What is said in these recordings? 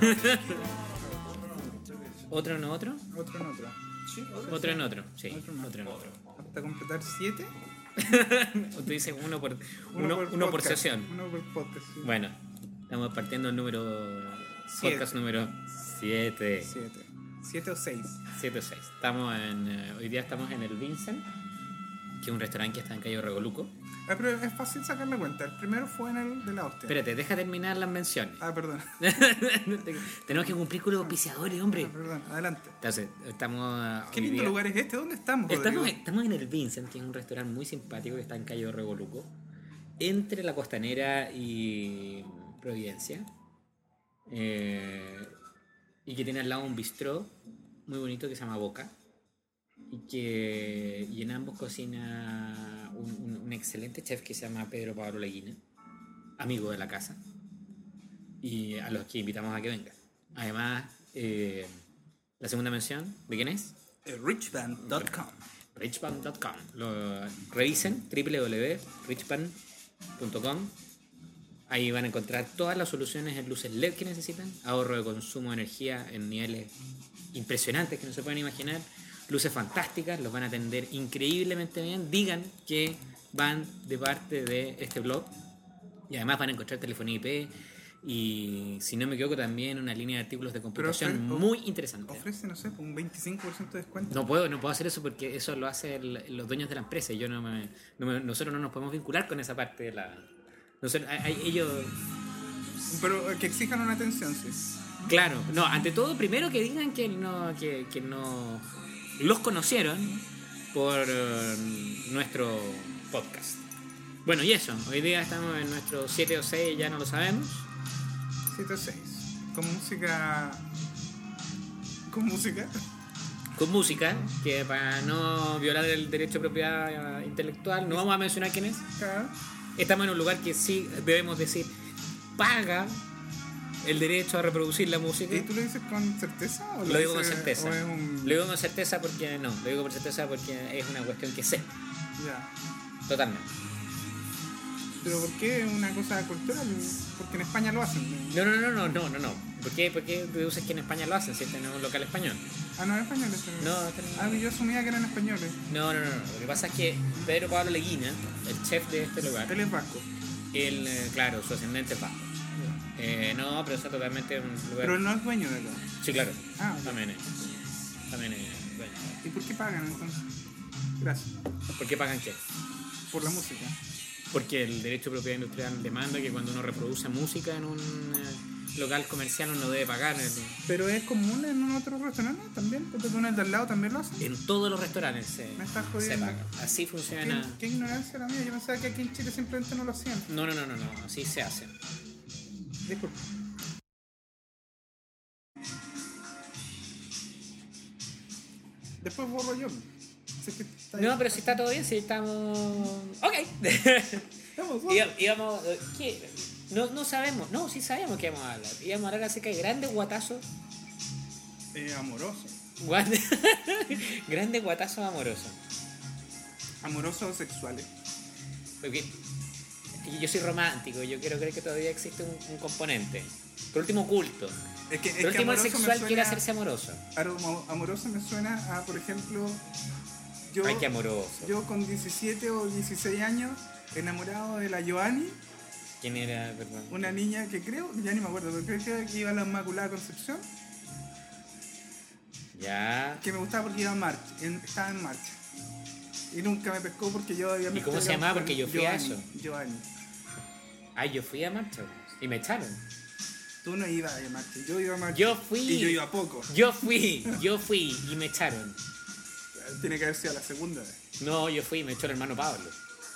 ¿Otro en otro? Otro en otro. Sí, Otro en otro, sí. Otro en Otro en otro. Hasta completar 7. O tú dices uno por podcast, sesión. Uno por podcast, sí. Bueno, estamos partiendo el número... Siete. Podcast número 7. 7 o 6. 7 o 6. Hoy día estamos en el Vincent, que es un restaurante que está en Cayo Regoluco. Pero es fácil sacarle cuenta. El primero fue en el de la hostia. Espérate, deja terminar las menciones. Perdón. Tenemos que cumplir con los auspiciadores, hombre. Perdón, adelante. Entonces, estamos... ¿Qué lindo lugar es este? ¿Dónde estamos, Rodrigo? Estamos en el Vincent, que es un restaurante muy simpático que está en Cayo Regoluco, entre la Costanera y Providencia. Y que tiene al lado un bistró muy bonito que se llama Boca. Y en ambos cocina un excelente chef que se llama Pedro Pablo Leguina, amigo de la casa, y a los que invitamos a que vengan. Además, la segunda mención, ¿de quién es? Richband.com. Richband.com. Lo revisen, www.richband.com. Ahí van a encontrar todas las soluciones en luces LED que necesitan, ahorro de consumo de energía en niveles impresionantes que no se pueden imaginar, luces fantásticas, los van a atender increíblemente bien. Digan que van de parte de este blog y además van a encontrar telefonía IP y, si no me equivoco, también una línea de artículos de computación muy interesante. Ofrece, no sé, un 25% de descuento. No puedo hacer eso porque eso lo hacen los dueños de la empresa y nosotros no nos podemos vincular con esa parte de la... ellos... Pero que exijan una atención, sí. Claro, no, ante todo, primero que digan que no los conocieron por nuestro podcast. Bueno, y eso, hoy día estamos en nuestro 7 o 6, ya no lo sabemos. 7 o 6. Con música. Con música, que para no violar el derecho de propiedad intelectual, no vamos a mencionar quién es. Claro. Estamos en un lugar que sí debemos decir, paga el derecho a reproducir la música. ¿Y tú lo dices con certeza? Lo digo con certeza. Lo digo con certeza porque es una cuestión que sé. Ya. Totalmente. ¿Pero por qué una cosa cultural? Porque en España lo hacen. No. ¿Por qué deduces que en España lo hacen si tenemos un local español? No en español. No. Yo asumía que eran españoles. No. Lo que pasa es que Pedro Pablo Leguina, el chef de este lugar, Él es vasco. Claro, su ascendente es vasco. No, pero está totalmente un lugar... Pero él no es dueño de acá. Sí, claro. Okay. También es dueño. ¿Y por qué pagan entonces? Gracias. ¿Por qué pagan qué? Por la música. Porque el derecho de propiedad industrial demanda que cuando uno reproduce música en un local comercial uno debe pagar. Pero es común en otros restaurantes también, porque tú en el de al lado también lo hacen. En todos los restaurantes se paga. Así funciona. ¿Qué ignorancia la mía? Yo pensaba que aquí en Chile simplemente no lo hacían. No, así se hace. Disculpe. Después borro yo. No, pero si está todo bien, si estamos... Ok. Íbamos... ¿Qué? No sabemos. No, sí sabemos que íbamos a hablar. Íbamos a hablar acerca de grandes guatazos. Amoroso. Grandes guatazos amorosos. Amorosos sexuales. Porque yo soy romántico, yo quiero creer que todavía existe un componente. Por último, culto. Por último, el sexual quiere hacerse amoroso. Amoroso me suena a, por ejemplo... Ay, qué amoroso. Yo con 17 o 16 años, enamorado de la Joanny. ¿Quién era, perdón? Una niña que creo, ya ni me acuerdo, pero creo que iba a la Inmaculada Concepción. Ya. Que me gustaba porque estaba en marcha. Y nunca me pescó porque yo había... ¿Y cómo se llamaba? Porque yo fui a eso. Joanny. Ay, yo fui a marcha y me echaron. Tú no ibas a marcha, yo iba a marcha. Yo fui. Y yo iba poco. Yo fui y me echaron. Tiene que haber sido la segunda vez. No, yo fui y me echó el hermano Pablo.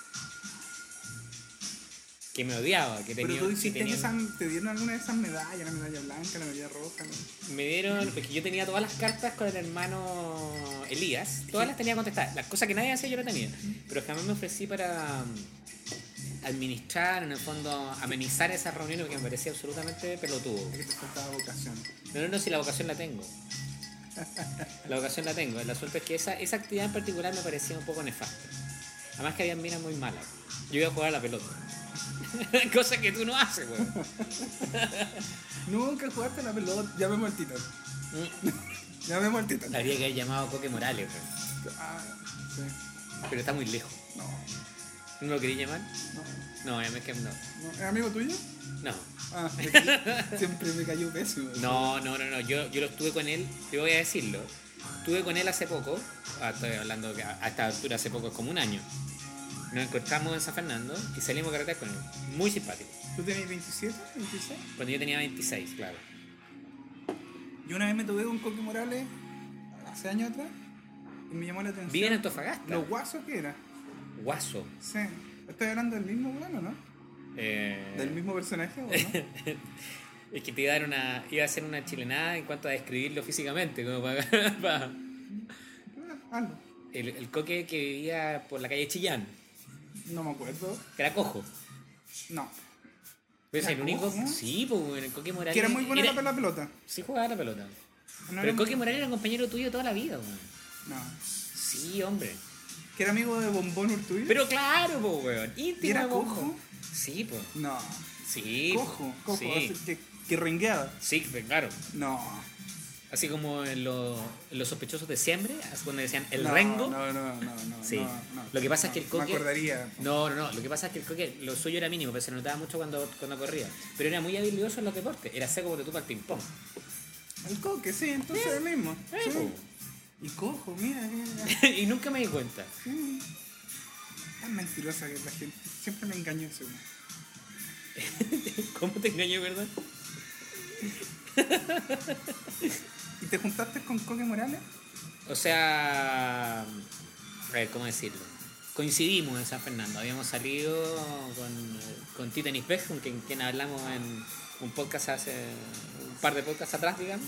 Que me odiaba, que tenía... Pero tú ¿te dieron alguna de esas medallas? La medalla blanca, la medalla roja, ¿no? Me dieron... Porque yo tenía todas las cartas con el hermano Elías. Todas las tenía contestadas. Las cosas que nadie hacía yo las tenía. Pero jamás me ofrecí para administrar, en el fondo, amenizar esas reuniones porque me parecía absolutamente pelotudo. Es que te faltaba vocación. No, si la vocación la tengo. La vocación la tengo. La suerte es que esa actividad en particular me parecía un poco nefasta. Además que habían minas muy malas. Yo iba a jugar a la pelota. Cosa que tú no haces, weón. Nunca jugaste a la pelota. Llamemos al Tito. Llamemos al Tito. Habría que haber llamado a Coque Morales, weón. Ah, sí. Pero está muy lejos. No, ¿No lo querías llamar? no, No, ya me quedé no. no. ¿Es amigo tuyo? No. Ah, siempre me cayó pésimo. No. Yo lo estuve con él, te voy a decirlo. Estuve con él hace poco. Estoy hablando que a esta altura hace poco es como un año. Nos encontramos en San Fernando y salimos a carretear con él. Muy simpático. ¿Tú tenías 27, 26? Cuando yo tenía 26, claro. Yo una vez me tuve con Coque Morales, hace años atrás, y me llamó la atención. Vive en Antofagasta. Lo guaso que era. Guaso. Sí. Estoy hablando del mismo plano, ¿no? ¿Del mismo personaje o no? Es que te iba a dar iba a hacer una chilenada en cuanto a describirlo físicamente, como para Algo. el Coque que vivía por la calle Chillán, No me acuerdo. que era cojo. No. ¿Ves ¿Era el único? cojo? Sí, pues el Coque Morales. Que era muy bueno para la pelota. Sí, jugaba a la pelota. No Pero era el Coque Morales era un compañero tuyo toda la vida, weón. No. Sí, hombre. ¿Que era amigo de Bombón Urtubio? Pero claro, pues, weón. Íntimo ¿Y era de Bombón. cojo? Sí, pues. No. Sí. Cojo. Sí. Así que rengueaba. Sí, claro. No. Así como en los sospechosos de siempre, cuando decían el No, rengo. No. Sí. No. Lo que pasa es que el Coque. Me acordaría. No. Lo que pasa es que el Coque, lo suyo era mínimo, pero se notaba mucho cuando corría. Pero era muy habilidoso en los deportes. Era seco como tú para el ping-pong. El Coque, sí, entonces el mismo. Sí. Y cojo, mira. Y nunca me di cuenta. Sí. Tan mentirosa que es la gente. Siempre me engañó ese güey. ¿Cómo te engañé, verdad? ¿Y te juntaste con Coque Morales? O sea, a ver, ¿cómo decirlo? Coincidimos en San Fernando. Habíamos salido con Tita Nispej, con quien hablamos en un podcast un par de podcasts atrás, digamos.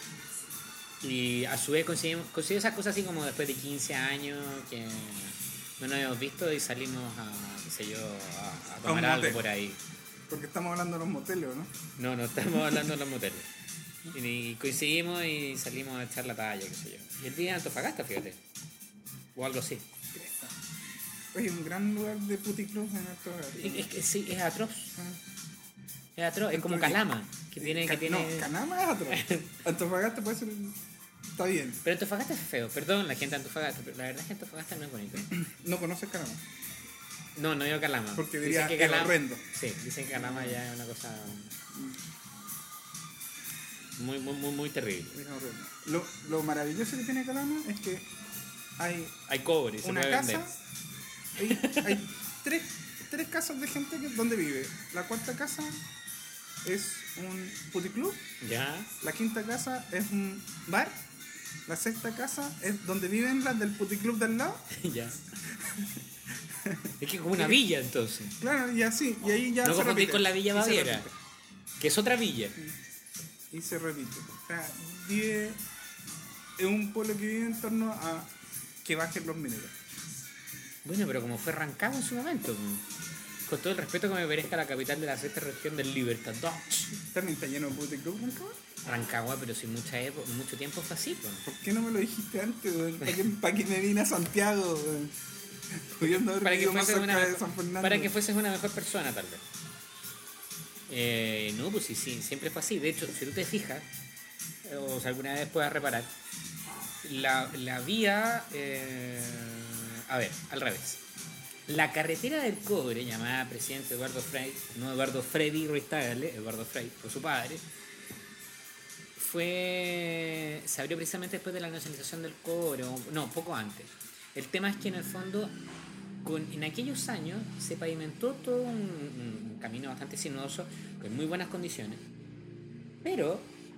Y a su vez coincidimos esas cosas así como después de 15 años que no nos habíamos visto y salimos a, qué sé yo, a tomar algo por ahí. Porque estamos hablando de los moteles, ¿no? No estamos hablando de los moteles. Y coincidimos y salimos a echar la talla, qué sé yo. Y el día de Antofagasta, fíjate. O algo así. Oye, un gran lugar de puticlub en Antofagasta. Es que sí, es atroz. Ah. Es atroz, es como Calama. Que tiene. No, Canama es atroz. Antofagasta puede ser. Está bien. Pero Antofagasta es feo. Perdón, la gente de Antofagasta, pero la verdad es que Antofagasta no es bonito. No conoces Canama. No digo Calama. Porque diría Dicen que Calama, horrendo. Sí, dicen que Calama ya es una cosa muy terrible. Diría horrendo. Lo maravilloso que tiene Calama es que Hay cobre, se una puede casa. vender. Hay tres casas de gente donde vive. La cuarta casa es un puticlub. Ya. La quinta casa es un bar. La sexta casa es donde viven las del puticlub del lado. Ya. Es que es como una villa entonces. Claro, y así. Y ahí ya No se confundir repite. con la Villa Y se Baviera, repite. que es otra villa. Y se repite. O sea, vive. Es un pueblo que vive en torno a que bajen los mineros. Bueno, pero como fue Rancagua en su momento, con todo el respeto que me merezca la capital de la sexta región del Libertador. También está lleno de puticlub, Rancagua. Rancagua, pero sin mucho tiempo fue así, pues. ¿Por qué no me lo dijiste antes, weón? ¿Para qué me vine a Santiago, weón? Pudiendo haber vivido más cerca de San Fernando. Para que fueses una mejor persona, tal vez. No, pues sí, siempre fue así. De hecho, si tú te fijas, o si alguna vez puedas reparar, la vía... a ver, al revés. La carretera del cobre, llamada Presidente Eduardo Frei, no Eduardo Freddy Ruiz Tagle, Eduardo Frei, por su padre, se abrió precisamente después de la nacionalización del cobre, no, poco antes. El tema es que en el fondo, en aquellos años, se pavimentó todo un camino bastante sinuoso, con muy buenas condiciones, pero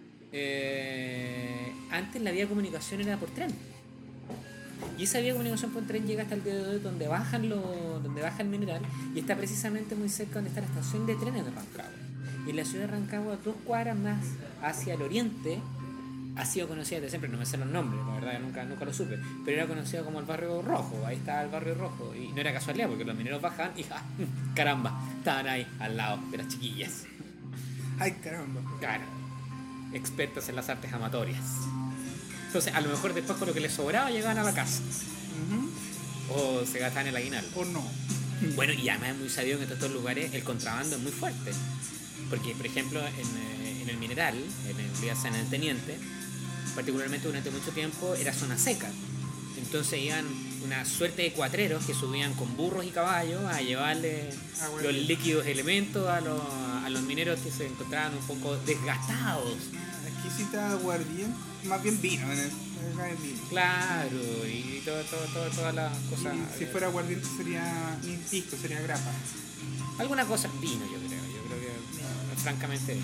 antes la vía de comunicación era por tren. Y esa vía de comunicación por tren llega hasta el día de hoy donde baja el mineral y está precisamente muy cerca donde está la estación de trenes de Rancagua. Y en la ciudad de Rancagua, 2 cuadras más hacia el oriente, ha sido conocida desde siempre, no me sé los nombres, la verdad nunca lo supe, pero era conocido como el Barrio Rojo, ahí estaba el Barrio Rojo, y no era casualidad porque los mineros bajaban y caramba, estaban ahí al lado de las chiquillas. Ay, caramba. Claro, expertos en las artes amatorias. Entonces, a lo mejor después con lo que les sobraba llegaban a la casa. Uh-huh. O se gastaban el aguinaldo. O no. Bueno, y además es muy sabido que en todos estos lugares el contrabando es muy fuerte. Porque, por ejemplo, en el Mineral, en el Teniente, particularmente durante mucho tiempo era zona seca. Entonces iban una suerte de cuatreros que subían con burros y caballos a llevarle los líquidos elementos a los mineros que se encontraban un poco desgastados. Exquisita aguardiente, más bien vino, en el vino. Claro, y todas las cosas. Y si fuera aguardiente sería ni pisco, sería grapa. Alguna cosa en vino, yo creo. Yo creo que, francamente,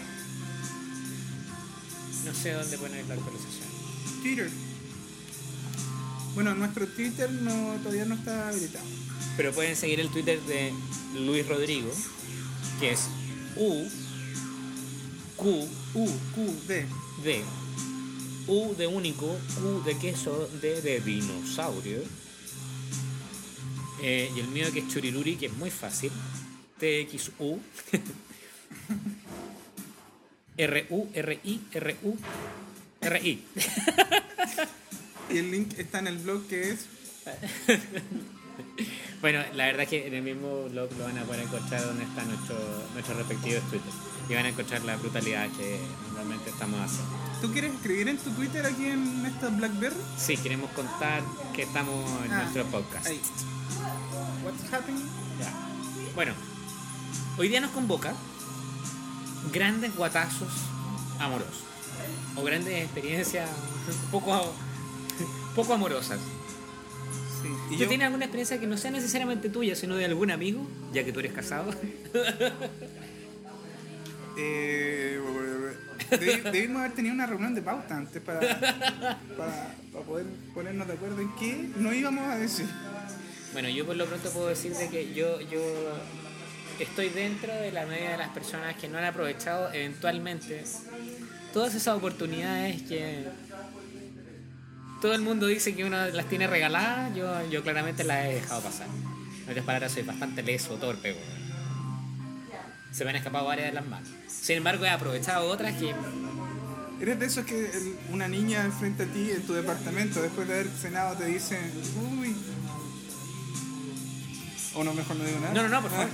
no sé dónde poner la actualización. Twitter. Bueno, nuestro Twitter todavía no está habilitado. Pero pueden seguir el Twitter de Luis Rodrigo, que es D. U de único, Q de queso, D de dinosaurio. Y el mío que es Churiruri, que es muy fácil. TXU. RI. Y el link está en el blog que es... Bueno, la verdad es que en el mismo blog lo van a poder encontrar donde están nuestros respectivos Twitter. Y van a encontrar la brutalidad que normalmente estamos haciendo. ¿Tú quieres escribir en tu Twitter aquí en esta Blackberry? Sí, queremos contar que estamos en nuestro podcast. Ahí. What's happening? Ya. Bueno, hoy día nos convoca grandes guatazos amorosos. O grandes experiencias poco amorosas. Sí. ¿Tú tienes alguna experiencia que no sea necesariamente tuya, sino de algún amigo, ya que tú eres casado? Debimos haber tenido una reunión de pauta antes para poder ponernos de acuerdo en qué no íbamos a decir. Bueno, yo por lo pronto puedo decir de que yo estoy dentro de la media de las personas que no han aprovechado eventualmente todas esas oportunidades que todo el mundo dice que uno las tiene regaladas. Yo claramente las he dejado pasar. En otras palabras, soy bastante leso, torpe, güey. Se me han escapado varias de las manos. Sin embargo, he aprovechado otras que... ¿Eres de esos que una niña enfrente a ti en tu departamento, después de haber cenado, te dice, uy... O no, mejor no digo nada? No, por favor.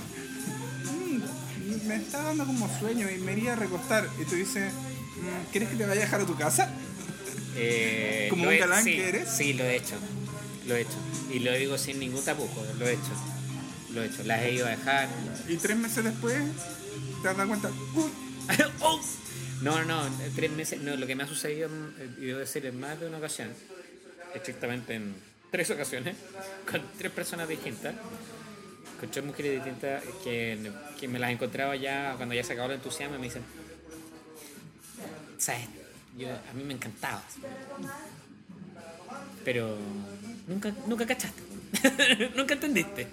Me está dando como sueño y me iría a recostar. Y tú dices, ¿quieres que te vaya a dejar a tu casa? Como un galán que eres. Sí, lo he hecho. Y lo digo sin ningún tapujo, lo he hecho. Las he ido a dejar. Y 3 meses después te das cuenta, ¡uy! ¡Oh! No, 3 meses. No, lo que me ha sucedido, y debo decir, en más de una ocasión, estrictamente en 3 ocasiones, con 3 personas distintas, con 3 mujeres distintas que me las encontraba ya cuando ya se acabó el entusiasmo y me dicen, ¿sabes? A mí me encantaba, pero nunca cachaste. Nunca entendiste.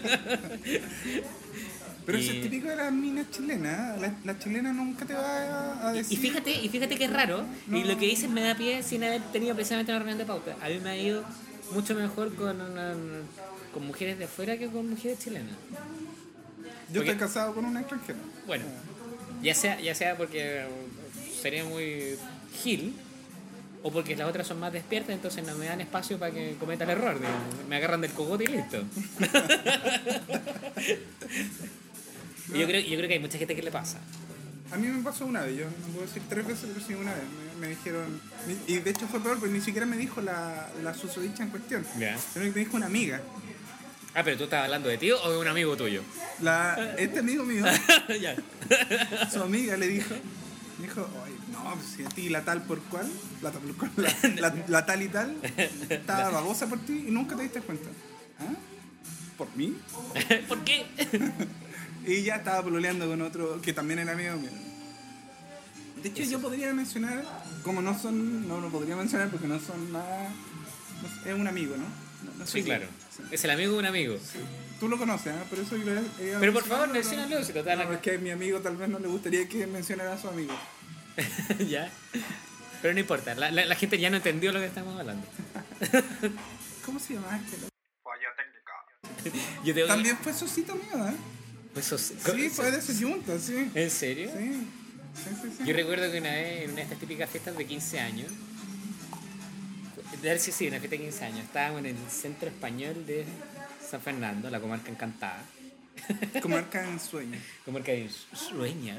Pero eso es típico de las minas chilenas. La chilena nunca te va a decir. Y fíjate que es raro. No. Y lo que dices me da pie sin haber tenido precisamente una reunión de pauta. A mí me ha ido mucho mejor con mujeres de afuera que con mujeres chilenas. Yo estoy casado con una extranjera. Bueno, ya sea porque sería muy gil, o porque las otras son más despiertas, entonces no me dan espacio para que cometa el error, digamos. Me agarran del cogote y listo. No. Yo creo que hay mucha gente que le pasa. A mí me pasó una vez, yo no puedo decir 3 veces, pero sí una vez. Me dijeron, y de hecho fue peor, porque ni siquiera me dijo la susodicha en cuestión, sino que me dijo una amiga. Ah, pero tú estás hablando de ti o de un amigo tuyo. Este amigo mío, ya. Su amiga le dijo, oye, no, si a ti la tal por cual, la tal y tal, estaba babosa por ti y nunca te diste cuenta. ¿Ah? ¿Por mí? ¿Por qué? Y ya estaba pololeando con otro que también era amigo mío. De hecho, yo podría mencionar, como no lo podría mencionar porque no son nada. Es un amigo, ¿no? Sí, claro. Sí. Es el amigo de un amigo. Sí. Tú lo conoces, ¿eh? Por eso yo pero por favor, menciónalo si total. No, es que a mi amigo tal vez no le gustaría que mencionara a su amigo. Ya. Pero no importa, la gente ya no entendió lo que estamos hablando. ¿Cómo se llama este? Falla técnica. También fue socito mío, ¿eh? Sí, fue de ese junta, sí. ¿En serio? Sí. Yo recuerdo que una vez en una de estas típicas fiestas de 15 años, una fiesta de 15 años, estábamos en el Centro Español de San Fernando, la comarca encantada. Comarca en sueño. Comarca de Sueña.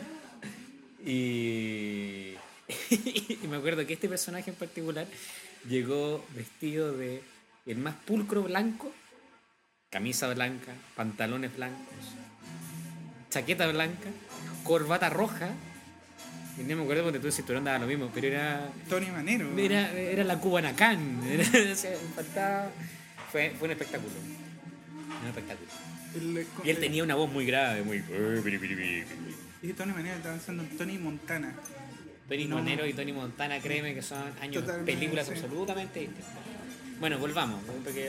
Y... y me acuerdo que este personaje en particular llegó vestido de el más pulcro blanco, camisa blanca, pantalones blancos, chaqueta blanca, corbata roja. Y no me acuerdo porque tú el cinturón daba lo mismo, pero era Tony Manero. era la Cubanacán. O sea, faltaba... fue un espectáculo. Un espectáculo. Y él tenía una voz muy grave, muy... Y Tony Manero estaba pensando en Tony Montana. Tony Manero y Tony Montana, créeme que son años, Totalmente, películas sí. absolutamente distintas. Bueno, volvamos, porque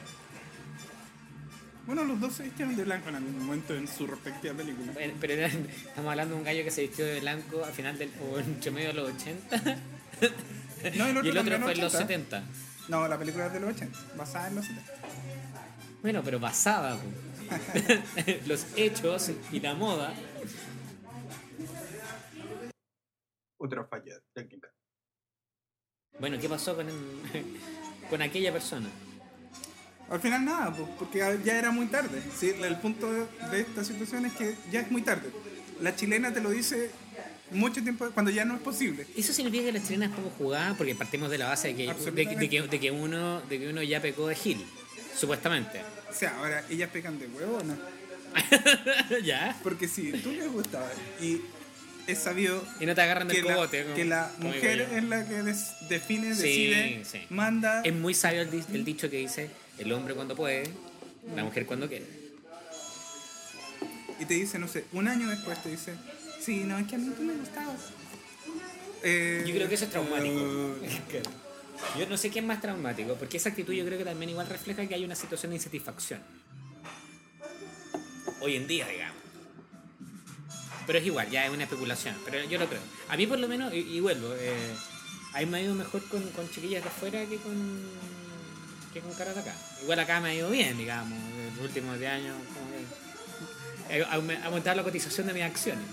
Bueno, los dos se vistieron de blanco en algún momento en su respectiva película. pero estamos hablando de un gallo que se vistió de blanco al final o entre medio de los 80 No, y el otro también fue en los 80. 70. No, la película es de los 80, basada en los 70. Bueno, pero basada pues. Los hechos y la moda. Otra falla técnica. Bueno, ¿qué pasó con aquella persona? Al final nada, pues, porque ya era muy tarde. Sí, el punto de esta situación es que ya es muy tarde. La chilena te lo dice mucho tiempo cuando ya no es posible. ¿Eso significa que la chilena es poco jugada? Porque partimos de la base de que uno ya pecó de Gil, supuestamente. O sea, ahora, ¿ellas pecan de huevo o no? ¿Ya? Porque si tú les gustaba y es sabido Y no te agarran del que la, cogote. que la como mujer digo yo. es la que define, Sí, decide, sí. manda Es muy sabio el dicho que dice: el hombre cuando puede, la mujer cuando quiere. y te dice, no sé, un año después te dice, sí, no, es que a mí tú me gustabas. Yo creo que eso es traumático. Yo no sé qué es más traumático, porque esa actitud yo creo que también igual refleja que hay una situación de insatisfacción. Hoy en día, digamos. Pero es igual, ya es una especulación, pero yo lo creo. A mí por lo menos, y vuelvo, a mí me ha ido mejor con chiquillas de afuera que con caras de acá. Igual acá me ha ido bien, digamos, en los últimos 10 años. Como que he aumentado la cotización de mis acciones.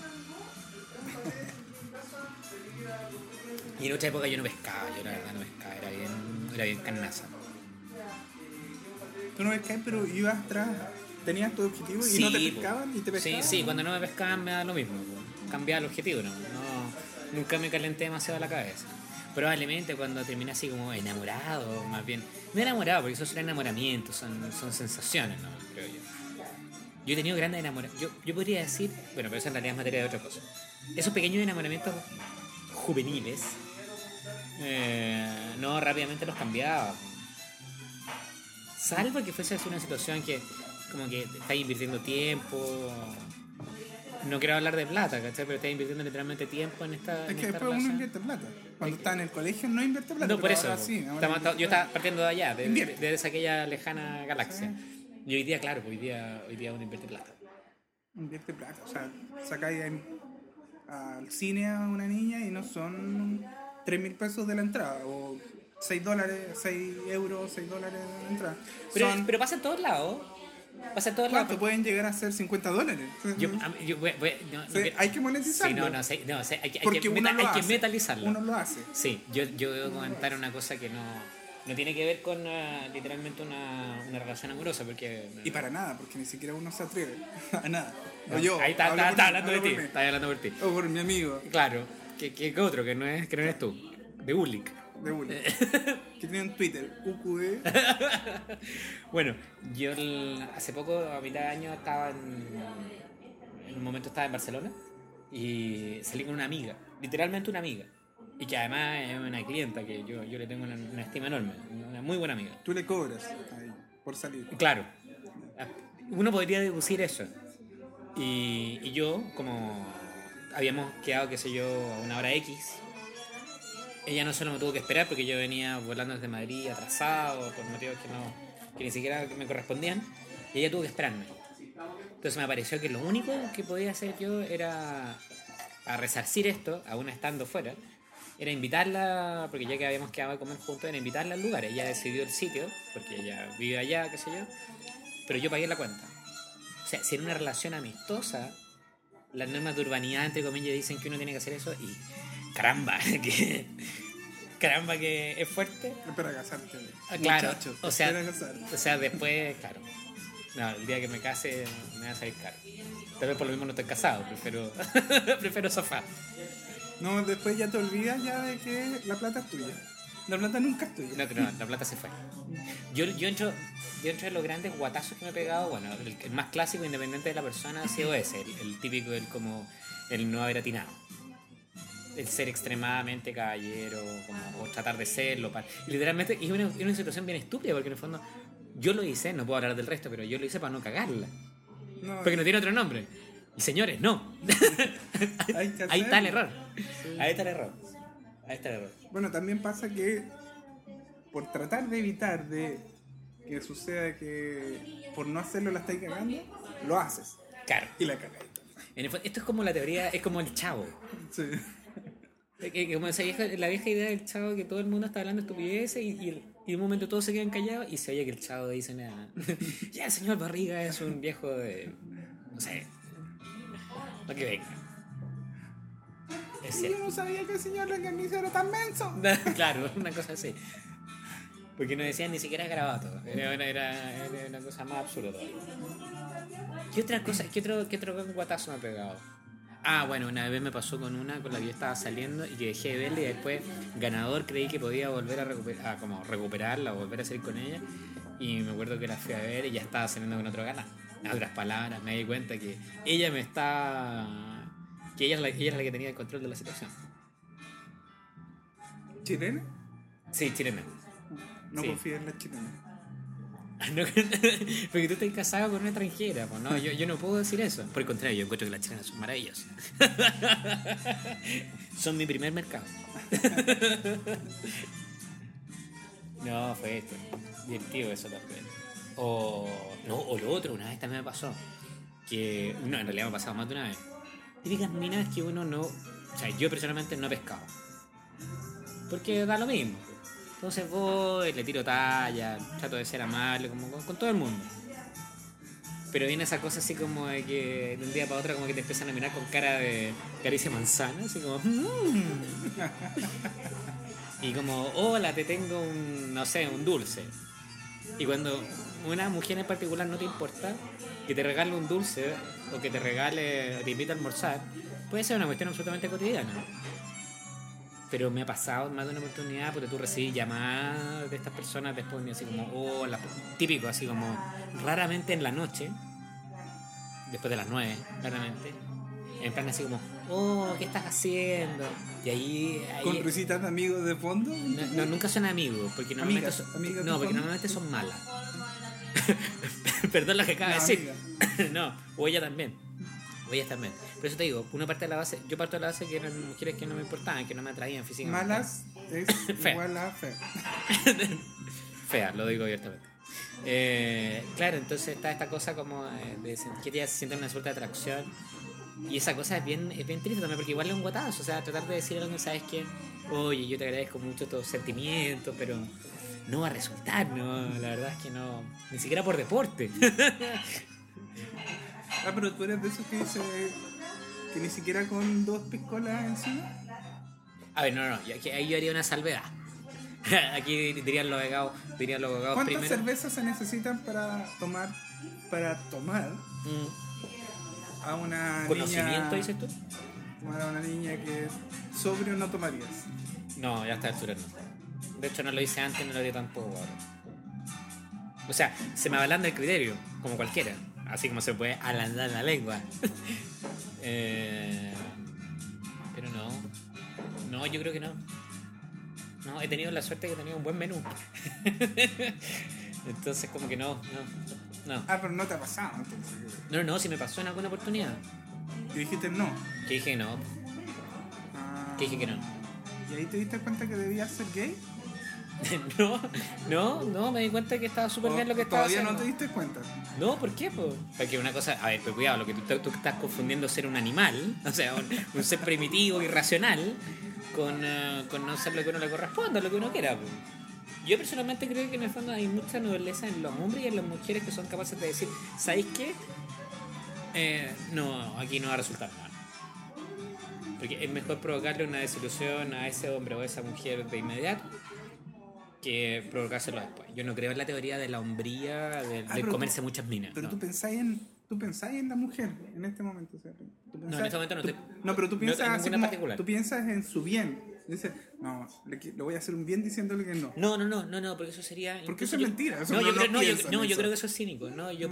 Y en otra época yo no pescaba, yo la verdad no pescaba, era bien carnaza. Tú no ves que hay, pero ibas atrás, tenías tu objetivo y Sí, no te po. pescaban y te pescaban. Sí, cuando no me pescaban me da lo mismo, po. Cambiaba el objetivo, nunca me calenté demasiado la cabeza. Probablemente cuando terminé así como enamorado, más bien, no enamorado, porque eso son enamoramientos, son sensaciones, ¿no? Creo yo. Yo he tenido grandes enamoramientos, yo podría decir, bueno, pero eso en realidad es materia de otra cosa. Esos pequeños enamoramientos juveniles, no rápidamente los cambiaba. Salvo que fuese así una situación que como que estás invirtiendo tiempo. No quiero hablar de plata, ¿cachai? Pero estás invirtiendo literalmente tiempo en esta Es que en esta después uno relación. invierte plata. Cuando está en el colegio no invierte plata. No, por pero eso. ahora sí, ahora Yo estaba partiendo de allá, Invierte. de aquella lejana galaxia. Y hoy día, claro, hoy día uno invierte plata. invierte plata. O sea, sacáis al cine a una niña y no son 3.000 pesos de la entrada. O $6, 6 euros, $6 de la entrada. Pero pasa en todos lados. Pasa en todos lados. ¿Cuánto pueden llegar a ser $50? Hay que monetizarlo. Sí, hay Porque que uno lo hace. metalizarlo. Uno lo hace. Sí, yo debo comentar una cosa que no tiene que ver con literalmente una relación amorosa, porque... Y para nada, porque ni siquiera uno se atreve a nada. No, O yo. ahí está hablo por mí, hablando de hablo ti. por mí. Está hablando por ti. O por mi amigo Claro, que otro, que no eres tú. De Ulrich. de uno. Que tiene un Twitter, UQD. Bueno, yo hace poco, a mitad de año, en un momento estaba en Barcelona y salí con una amiga, literalmente una amiga, y que además es una clienta que yo le tengo una estima enorme, una muy buena amiga. Tú le cobras ahí, por salir. Claro, uno podría deducir eso. Y yo, como habíamos quedado, qué sé yo, a una hora X, ella no solo me tuvo que esperar porque yo venía volando desde Madrid atrasado por motivos que ni siquiera me correspondían, y ella tuvo que esperarme. Entonces me pareció que lo único que podía hacer yo era, a resarcir esto, aún estando fuera, era invitarla, porque ya que habíamos quedado a comer juntos, era invitarla al lugar. Ella decidió el sitio, porque ella vive allá, qué sé yo, pero yo pagué la cuenta. O sea, si en una relación amistosa, las normas de urbanidad, entre comillas, dicen que uno tiene que hacer eso, y caramba, que es fuerte. Es para casarte. Claro, Muchachos, o sea, para casarte. después, claro. No, el día que me case me va a salir caro. Tal vez por lo mismo no estoy casado, prefiero sofá. No, después ya te olvidas ya de que la plata es tuya. La plata nunca es tuya. No, la plata se fue. Yo entro de los grandes guatazos que me he pegado, bueno, el más clásico, independiente de la persona, ha sido ese, el típico, el no haber atinado. El ser extremadamente caballero, o tratar de serlo. Y literalmente es una situación bien estúpida, porque en el fondo yo lo hice, no puedo hablar del resto, pero yo lo hice para no cagarla. No, Porque no tiene otro nombre. Y señores, no. Ahí está el error. Sí. Ahí está el error. Ahí está el error. Bueno, también pasa que por tratar de evitar de que suceda que por no hacerlo la estáis cagando, lo haces. Claro. Y la cagáis. Esto es como la teoría, es como el Chavo. Sí. Como la vieja idea del Chavo, que todo el mundo está hablando estupideces y de un momento todos se quedan callados y se oye que el Chavo dice nada. Ya el señor Barriga es un viejo de... no sé. Lo que venga. Es Yo cierto. no sabía que el señor Longanizo era tan menso. Claro, una cosa así. Porque no decían ni siquiera garabato. Era una cosa más absurda todavía. ¿Qué otra cosa? ¿Qué otro guatazo me ha pegado? Ah, bueno, una vez me pasó con la que yo estaba saliendo y que dejé de verla y después, ganador, creí que podía volver a recuperarla o volver a salir con ella. Y me acuerdo que la fui a ver y ya estaba saliendo con otro gana. En otras palabras, me di cuenta que ella me está... que ella es la que tenía el control de la situación. ¿Chilena? Sí, chilena. No Sí. confío en la chilena. No, porque tú estás casado con una extranjera, pues no, yo no puedo decir eso. Por el contrario, yo encuentro que las chilenas son maravillosas. Son mi primer mercado. No, fue esto. Divertido eso también. O lo otro, una vez también me pasó. Que, no, en realidad me ha pasado más de una vez. Típicas minas que uno no... O sea, yo personalmente no he pescado. Porque da lo mismo. Entonces voy, le tiro talla, trato de ser amable, como con todo el mundo. Pero viene esa cosa así como de que de un día para otro como que te empiezan a mirar con cara de caricia manzana, así como... Y como, hola, te tengo un dulce. Y cuando una mujer en particular no te importa, que te regale un dulce o que te regale o te invite a almorzar, puede ser una cuestión absolutamente cotidiana. Pero me ha pasado más de una oportunidad porque tú recibes llamadas de estas personas después así como, hola, típico, así como raramente en la noche, después de las 9, claramente, en plan así como, ¿qué estás haciendo? Y ahí ¿Con risitas de amigos de fondo? no, nunca son amigos, porque normalmente Amigas de porque fondo. normalmente son malas. Perdón lo que acaba de decir. No, o ella también. O ellas también. Por eso te digo, yo parto de la base que eran mujeres que no me importaban, que no me atraían físicamente. Malas es Fea. igual a fea. Fea, lo digo abiertamente. Claro, entonces está esta cosa como de que ellas sienten una suerte de atracción. Y esa cosa es bien triste también, porque igual es un guatazo. O sea, tratar de decir algo, ¿sabes qué? Oye, yo te agradezco mucho estos sentimientos, pero no va a resultar, ¿no? La verdad es que no. Ni siquiera por deporte. Ah, pero tú eres de esos que dice que ni siquiera con 2 piscolas encima. A ver, no. Ahí yo haría una salvedad. Aquí dirían los abogados ¿Cuántas primero. cervezas se necesitan para tomar a una ¿Conocimiento, niña? dices tú? A una niña que sobrio no tomarías. No, ya está altura no. De hecho, no lo hice antes, no lo haría tampoco ahora. O sea, se me ablanda el criterio, como cualquiera. Así como se puede ablandar la lengua. Pero no. No, yo creo que no. No, he tenido la suerte de que he tenido un buen menú. Entonces, como que no. Ah, pero no te ha pasado entonces. No, si me pasó en alguna oportunidad. Y dijiste no. Que dije que no. Ah, Que dije que no. ¿Y ahí te diste cuenta que debías ser gay? No, me di cuenta que estaba súper bien lo que estaba Todavía haciendo. no te diste cuenta. No, ¿por qué? Po? Porque una cosa, a ver, pero cuidado, lo que tú estás confundiendo ser un animal, o sea, un ser primitivo, irracional, con no ser lo que uno le corresponda, lo que uno quiera. Po. Yo personalmente creo que en el fondo hay mucha nobleza en los hombres y en las mujeres que son capaces de decir, ¿sabéis qué? No, aquí no va a resultar mal. Porque es mejor provocarle una desilusión a ese hombre o a esa mujer de inmediato que provocárselo después. Yo no creo en la teoría de la hombría, de pero comerse muchas minas. Pero no. tú pensáis en la mujer en este momento. O sea, tú No, en este momento no te... No, pero tú piensas en así ninguna como, particular. tú piensas en su bien. Dices, no, le voy a hacer un bien diciéndole que no. No, porque eso sería... Porque incluso eso es mentira. Eso No, yo piensan creo que eso es cínico. No, yo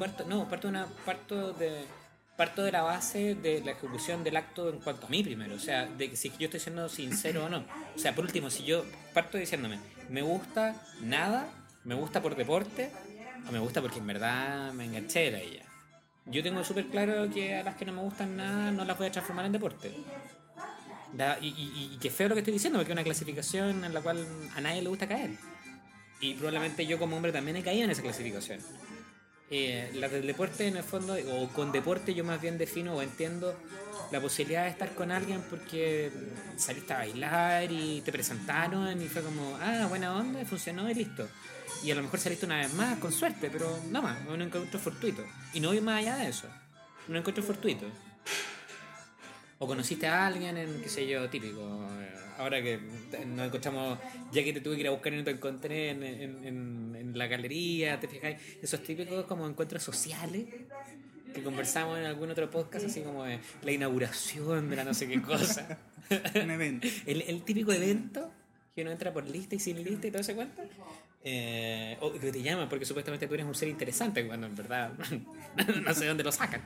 parto de la base de la ejecución del acto en cuanto a mí primero. O sea, de que si yo estoy siendo sincero o no. O sea, por último, si yo parto diciéndome, me gusta nada, me gusta por deporte, o me gusta porque en verdad me enganché a ella. Yo tengo súper claro que a las que no me gustan nada no las voy a transformar en deporte. Y que feo lo que estoy diciendo, porque es una clasificación en la cual a nadie le gusta caer. Y probablemente yo como hombre también he caído en esa clasificación. La del deporte en el fondo, o con deporte yo más bien defino o entiendo la posibilidad de estar con alguien porque saliste a bailar y te presentaron y fue como, buena onda, funcionó y listo. Y a lo mejor saliste una vez más con suerte, pero no más, un encuentro fortuito. Y no voy más allá de eso, un encuentro fortuito. O conociste a alguien en, qué sé yo, típico. Ahora que nos encontramos, ya que te tuve que ir a buscar y no te encontré en la galería, ¿te fijáis? Esos típicos como encuentros sociales que conversamos en algún otro podcast, así como de la inauguración de la no sé qué cosa. Un evento. El típico evento que uno entra por lista y sin lista y todo se cuenta. O que te llaman porque supuestamente tú eres un ser interesante, cuando en verdad no sé dónde lo sacan.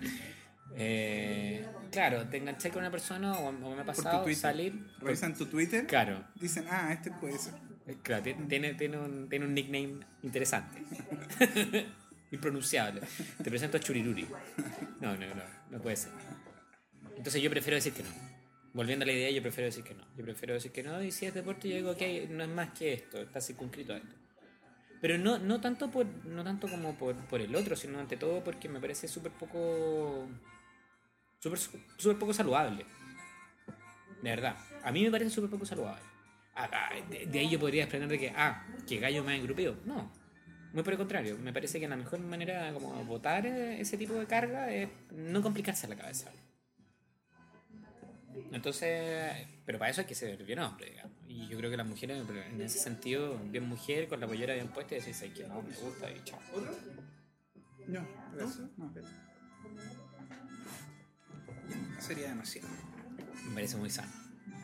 Claro, te enganché con una persona o me ha pasado salir. Revisan tu Twitter. Claro. Dicen, este puede ser. Claro, tiene un nickname interesante. Impronunciable. Te presento a Churiruri. No puede ser. Entonces yo prefiero decir que no. Volviendo a la idea, yo prefiero decir que no. Yo prefiero decir que no, y si es deporte yo digo que no es más que esto, está circunscrito a esto. Pero no tanto como por el otro, sino ante todo porque me parece súper poco saludable. De verdad, a mí me parece súper poco saludable. De ahí yo podría desprender de que gallo más engrupido. No, muy por el contrario. Me parece que la mejor manera como botar ese tipo de carga es no complicarse la cabeza. Entonces, pero para eso hay que ser bien hombre, digamos. Y yo creo que las mujeres, en ese sentido, bien mujer, con la pollera bien puesta, y decís, ay, que no, me gusta, y chao. No, gracias. No. Sería demasiado. Me parece muy sano.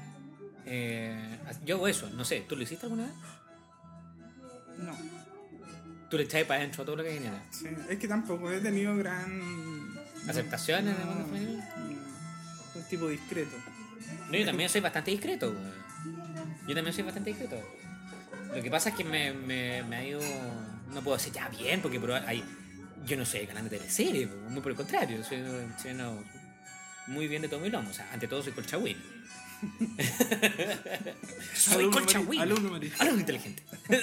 Yo hago eso, no sé, ¿tú lo hiciste alguna vez? No. ¿Tú le echabas para adentro todo lo que genera? Sí, es que tampoco he tenido gran ¿Aceptación en el mundo femenino? Un tipo discreto. No, yo también soy bastante discreto, güey. Lo que pasa es que me ha ido... No puedo decir ya bien, porque yo no soy el canal de teleserie, muy por el contrario, soy muy bien de todo mi lomo. O sea, ante todo soy colchagüín. Soy colchagüín. Alumno inteligente.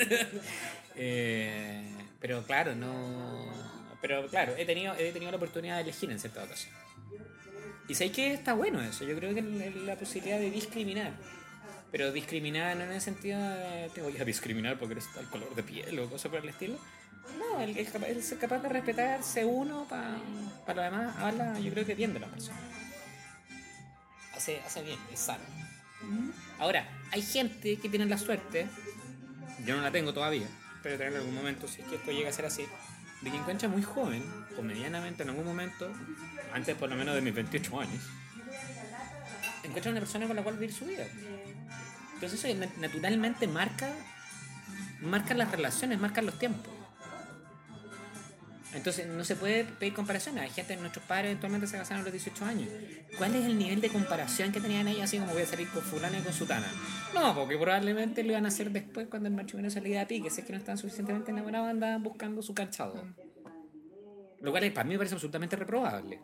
Pero claro, no... Pero claro, he tenido la oportunidad de elegir en ciertas ocasiones. Y sé que está bueno eso. Yo creo que la posibilidad de discriminar. Pero discriminar no en el sentido de te voy a discriminar porque eres tal color de piel o cosas por el estilo. No, el ser capaz de respetarse uno para lo demás habla, yo creo que bien de la persona. Hace bien, es sano. Ahora, hay gente que tiene la suerte, yo no la tengo todavía, pero tener en algún momento, si es que esto llega a ser así, de que encuentra muy joven, o medianamente en algún momento, antes por lo menos de mis 28 años, encuentra una persona con la cual vivir su vida. Entonces eso naturalmente marca las relaciones, marca los tiempos. Entonces no se puede pedir comparaciones. Hay gente, nuestros padres eventualmente se casaron a los 18 años. ¿Cuál es el nivel de comparación que tenían ellos así como voy a salir con fulana y con sutana? No, porque probablemente lo iban a hacer después cuando el matrimonio salía a pique. Si es que no estaban suficientemente enamorados, andaban buscando su calzado. Lo cual para mí me parece absolutamente reprobable.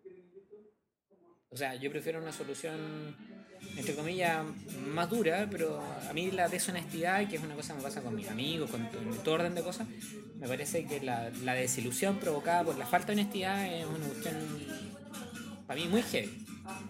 O sea, yo prefiero una solución, entre comillas, más dura, pero a mí la deshonestidad, que es una cosa que me pasa con mis amigos, con todo orden de cosas, me parece que la desilusión provocada por la falta de honestidad es una cuestión, para mí, muy heavy.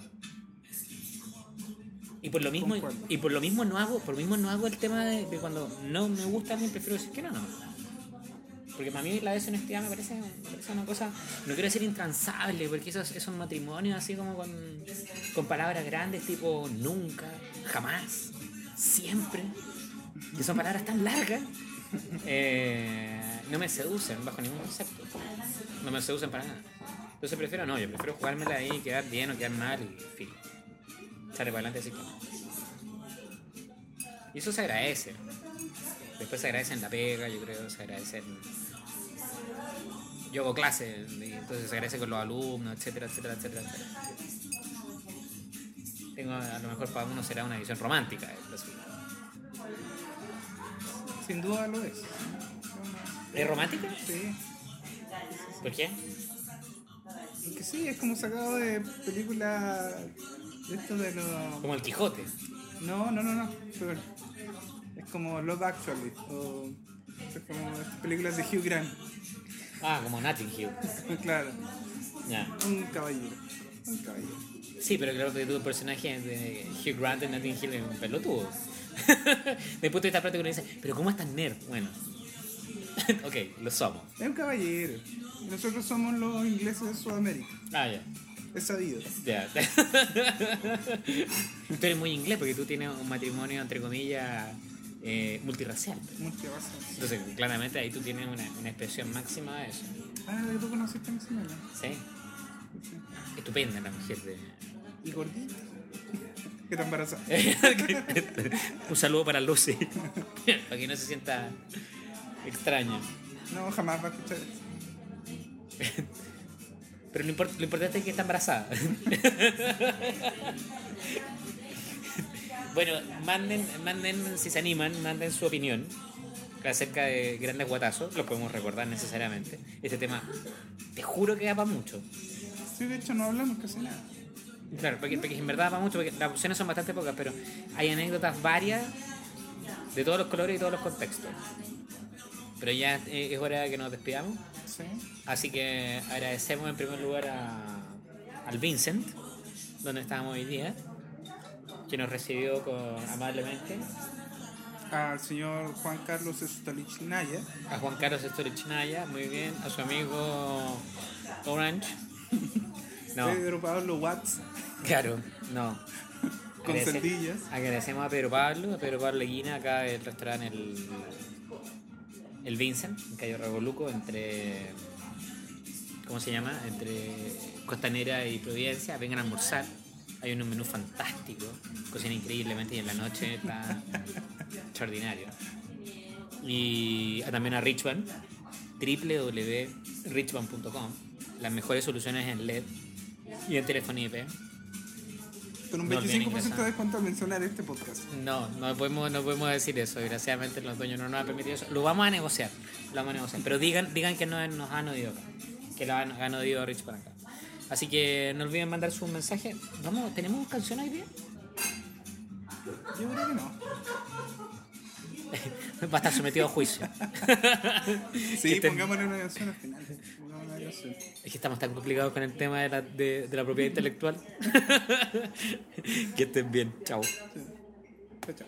Y por lo mismo no hago el tema de cuando no me gusta alguien, prefiero decir que no. Porque para mí la deshonestidad me parece una cosa, no quiero decir intransable, porque esos matrimonios así como con palabras grandes tipo nunca, jamás, siempre, que son palabras tan largas no me seducen bajo ningún concepto. No me seducen para nada. Entonces yo prefiero jugármela ahí, quedar bien o quedar mal y fin. Sale para adelante así que no. Y eso se agradece. Después se agradece en la pega, yo creo, se agradece en... Yo hago clases, y entonces se agradece con los alumnos, etcétera, etcétera, etcétera, etcétera. A lo mejor para uno será una visión romántica del asunto. Sin duda lo es. ¿Es romántica? Sí. ¿Por qué? Porque sí, es como sacado de película de esto de los... Como el Quijote. No. Pero es como Love Actually. O es como estas películas de Hugh Grant. Ah, como Notting Hill. Claro. Ya. Un caballero. Sí, pero creo que tu personaje de Hugh Grant en Notting Hill es un pelotudo. Desde el punto de vista práctico uno dice, pero ¿cómo es tan nerd? Bueno. Ok, lo somos. Es un caballero. Nosotros somos los ingleses de Sudamérica. Ah, ya. Es sabido. Ya. Tú eres muy inglés porque tú tienes un matrimonio, entre comillas, multirracial. Multirracial. Entonces, claramente ahí tú tienes una expresión máxima de eso. Ah, ¿la que tú conociste en Semana? Sí. Estupenda la mujer de... ¿Y gordita? ¿Qué está embarazada? Un saludo para Lucy. Para que no se sienta extraño. No, jamás va a escuchar eso. Pero lo importante es que está embarazada. Bueno, manden si se animan, manden su opinión acerca de Grandes Guatazos. Lo podemos recordar necesariamente. Este tema, te juro que da para mucho. Sí, de hecho no hablamos casi nada. Claro, porque en verdad va mucho, porque las opciones son bastante pocas, pero hay anécdotas varias de todos los colores y todos los contextos. Pero ya es hora de que nos despidamos. Sí. Así que agradecemos en primer lugar al Vincent, donde estábamos hoy día, que nos recibió amablemente. Al señor Juan Carlos Stolichnaya. A Juan Carlos Stolichnaya, muy bien. A su amigo Orange. No. Pedro Pablo Watts. Claro, no. Con sandillas. Agradecemos a Pedro Pablo Leguina, acá del restaurante el Vincent, en Cayo Revoluco, entre... ¿Cómo se llama? Entre Costanera y Providencia. Vengan a almorzar. Hay un menú fantástico. Cocina increíblemente y en la noche está extraordinario. Y también a Richman, www.richman.com. Las mejores soluciones en LED y en telefonía IP. Con un No 25% de descuento al mencionar este podcast. No podemos decir eso. Desgraciadamente los dueños no nos han permitido eso. Lo vamos a negociar. Pero digan que no nos han odiado acá. Que lo han odiado Rich para acá. Así que no olviden mandar su mensaje. ¿Tenemos canción hoy día? Yo creo que no. Va a estar sometido a juicio. Sí, pongámosle una canción al final. Es que estamos tan complicados con el tema de la propiedad intelectual. Que estén bien. Chao. Chao.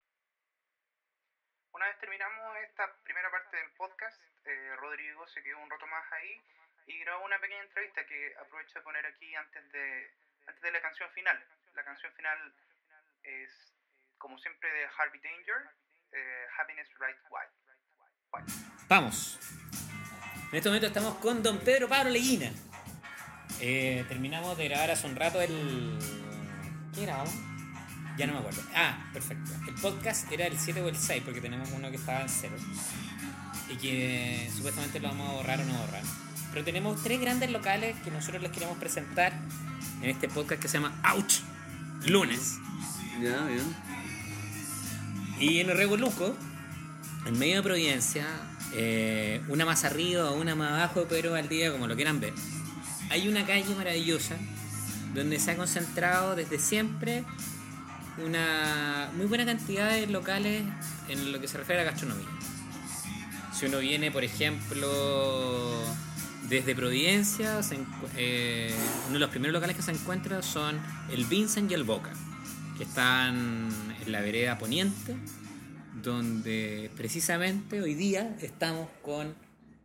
Una vez terminamos esta primera parte del podcast, Rodrigo se quedó un rato más ahí y grabó una pequeña entrevista que aprovecho de poner aquí antes de la canción final. La canción final es, como siempre, de Harvey Danger, Happiness Right White. Vamos. En este momento estamos con don Pedro Pablo Leguina. Terminamos de grabar hace un rato ¿Qué grabamos? Ya no me acuerdo. Ah, perfecto. El podcast era el 7 o el 6 porque tenemos uno que estaba en 0 y que supuestamente lo vamos a borrar o no borrar. Pero tenemos 3 grandes locales que nosotros les queremos presentar en este podcast que se llama Ouch Lunes. Ya, bien. Y en Revoluco, en medio de Providencia, una más arriba o una más abajo, pero al día como lo quieran ver, hay una calle maravillosa donde se ha concentrado desde siempre una muy buena cantidad de locales en lo que se refiere a la gastronomía. Si uno viene, por ejemplo, desde Providencia, uno de los primeros locales que se encuentra son el Vincent y el Boca, que están en la vereda poniente, donde precisamente hoy día estamos con